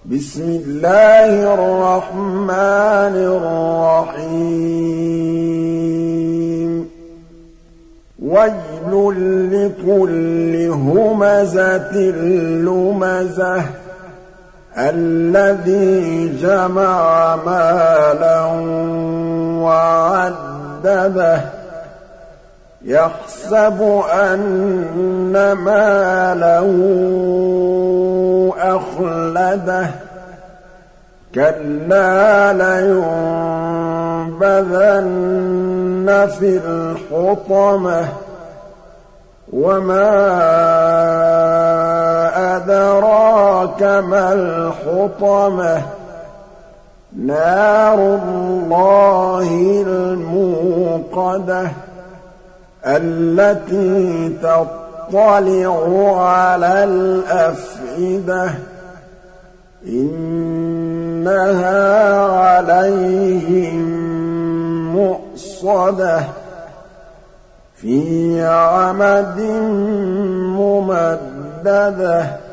بسم الله الرحمن الرحيم ويل لكل همزة لمزة الذي جمع مالا وعدده يحسب أن ماله أخلده كلا لينبذن في الحطمة وما أدراك ما الحطمة نار الله الموقدة التي تطلع على الأفئدة إنها عليهم مؤصدة في عمد ممددة